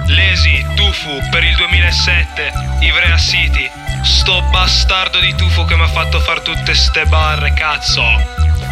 Lesi, Tufu per il 2007, Ivrea City. Sto bastardo di Tufo che mi ha fatto far tutte ste barre, cazzo.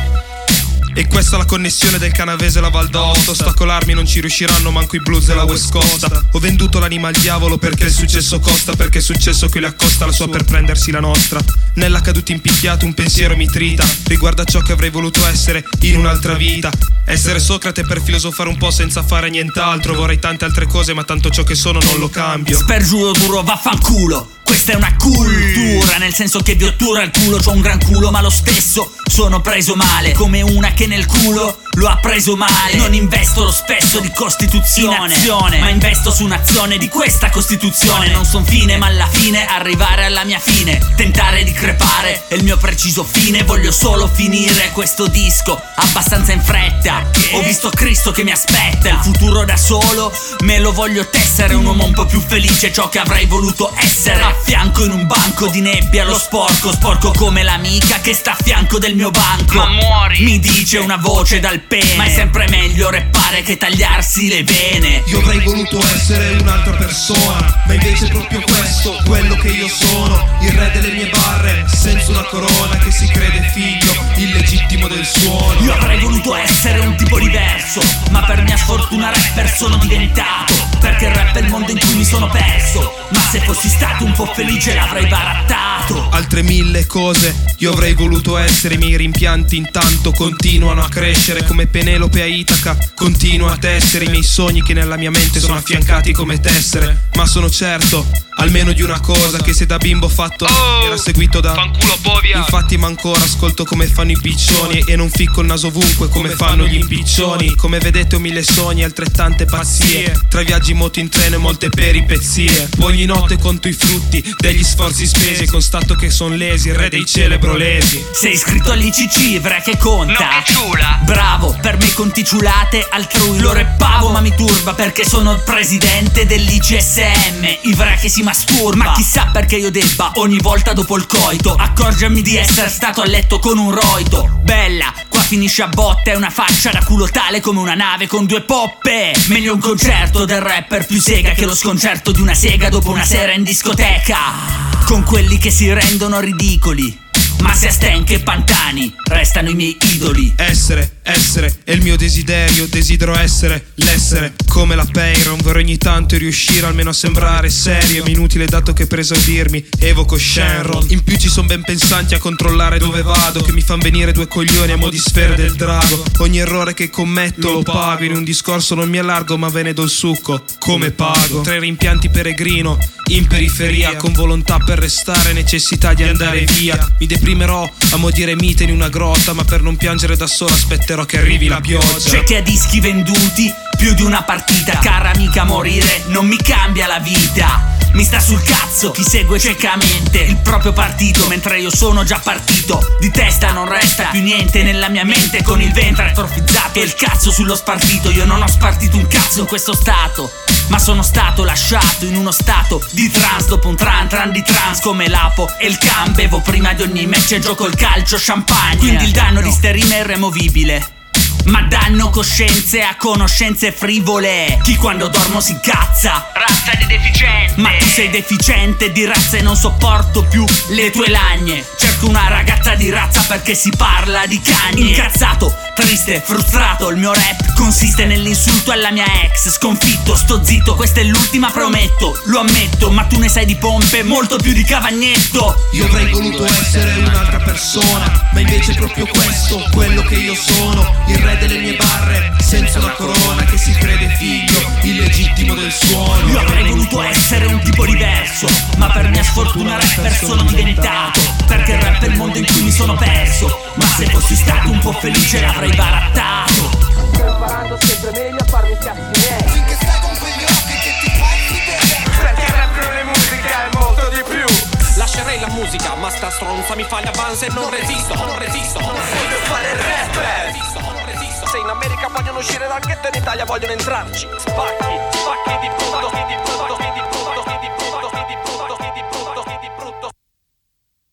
E questa è la connessione del Canavese e la Val d'Aosta. Ostacolarmi non ci riusciranno manco i blues della West Coast. Ho venduto l'anima al diavolo perché il successo costa, perché è successo che le accosta la sua per prendersi la nostra. Nella caduta impicchiato un pensiero mi trita riguardo a ciò che avrei voluto essere in un'altra vita. Essere Socrate per filosofare un po' senza fare nient'altro. Vorrei tante altre cose ma tanto ciò che sono non lo cambio. Spergiuro duro, vaffanculo. Questa è una cultura, nel senso che vi ottura il culo. C'ho un gran culo ma lo stesso sono preso male, come una che nel culo lo ha preso male. Non investo lo spesso di Costituzione in azione, ma investo su un'azione di questa Costituzione. Non son fine ma alla fine arrivare alla mia fine. Tentare di crepare è il mio preciso fine. Voglio solo finire questo disco abbastanza in fretta. Ho visto Cristo che mi aspetta, il futuro da solo me lo voglio tessere. Un uomo un po' più felice, ciò che avrei voluto essere. A fianco in un banco di nebbia lo sporco, sporco come l'amica che sta a fianco del mio banco. Ma muori, mi dice una voce dal pene, ma è sempre meglio reppare che tagliarsi le vene. Io avrei voluto essere un'altra persona, ma invece è proprio questo quello che io sono. Il re delle mie barre, senza una corona, che si crede figlio illegittimo del suono. Io avrei voluto essere un tipo diverso, ma per mia sfortuna rapper sono diventato, perché il rap è il mondo in cui mi sono perso. Ma se fossi stato un po' felice l'avrei barattato. Altre mille cose io avrei voluto essere. I miei rimpianti intanto continuano a crescere come Penelope a Itaca. Continuo a tessere i miei sogni che nella mia mente sono affiancati come tessere. Ma sono certo almeno di una cosa, che se da bimbo fatto era seguito da fanculo povia. Infatti ma ancora ascolto come fanno i piccioni e non ficco il naso ovunque come fanno gli impiccioni. Come vedete ho mille sogni e altrettante pazzie, tra viaggi in moto, in treno e molte peripezie. Ogni notte conto i frutti degli sforzi spesi e constato che son lesi, il re dei celebrolesi. Sei iscritto all'ICC, vre che conta? No, che ciula. Bravo, per me conti ciulate altrui lo reppavo, ma mi turba perché sono il presidente dell'ICSM. I vre che si masturba, ma chissà perché io debba ogni volta dopo il coito accorgermi di essere stato a letto con un roito. Bella, qua finisce a botte, è una faccia da culo tale come una nave con due poppe. Meglio un concerto del rapper più sega che lo sconcerto di una sega dopo una sera in discoteca, con quelli che si rendono ridicoli, ma sia Sten che Pantani restano i miei idoli. Essere è il mio desiderio, desidero essere l'essere. Come la Peyron vorrei ogni tanto riuscire almeno a sembrare serio. È inutile dato che per esaudirmi evoco Shenron. In più ci son ben pensanti a controllare dove vado, che mi fan venire due coglioni a mo' di sfere del drago. Ogni errore che commetto lo pago, in un discorso non mi allargo ma ve ne do il succo come pago. Tre rimpianti peregrino in periferia, con volontà per restare, necessità di andare via. Mi deprimerò a mo' di eremita in una grotta, ma per non piangere da solo aspetterò che arrivi la pioggia. C'è chi ha dischi venduti più di una partita, cara amica, morire non mi cambia la vita. Mi sta sul cazzo chi segue ciecamente il proprio partito, mentre io sono già partito. Di testa non resta più niente nella mia mente, con il ventre atrofizzato e il cazzo sullo spartito. Io non ho spartito un cazzo in questo stato, ma sono stato lasciato in uno stato di trance dopo un tran di trance, come l'Apo e il Can. Bevo prima di ogni match e gioco il calcio champagne, quindi il danno di ste rime è irremovibile, ma danno coscienze a conoscenze frivole. Chi quando dormo si incazza, razza di deficiente. Ma tu sei deficiente di razza e non sopporto più le tue lagne. Cerco una ragazza di razza perché si parla di cagni. Incazzato, triste, frustrato, il mio rap consiste nell'insulto alla mia ex. Sconfitto, sto zitto, questa è l'ultima, prometto, lo ammetto, ma tu ne sai di pompe molto più di Cavagnetto. Io avrei voluto essere un'altra persona, ma invece è proprio questo quello che io sono. Il re delle mie barre, senza una corona, che si crede figlio illegittimo del suono. Io avrei voluto essere un tipo diverso, ma per mia sfortuna rapper sono diventato, perché il rap è il mondo in cui mi sono perso. Ma se fossi stato un po' felice l'avrei barattato. Sto imparando sempre meglio a farmi i cazzi miei, finché stai con quegli occhi che ti fai vedere, perché il rap non è musica, è molto di più. Lascerei la musica, ma sta stronza mi fa gli avanzi e non resisto. Voglio fare il rapper. Se in America vogliono uscire dal ghetto, in Italia vogliono entrarci. Spacchi di brutto,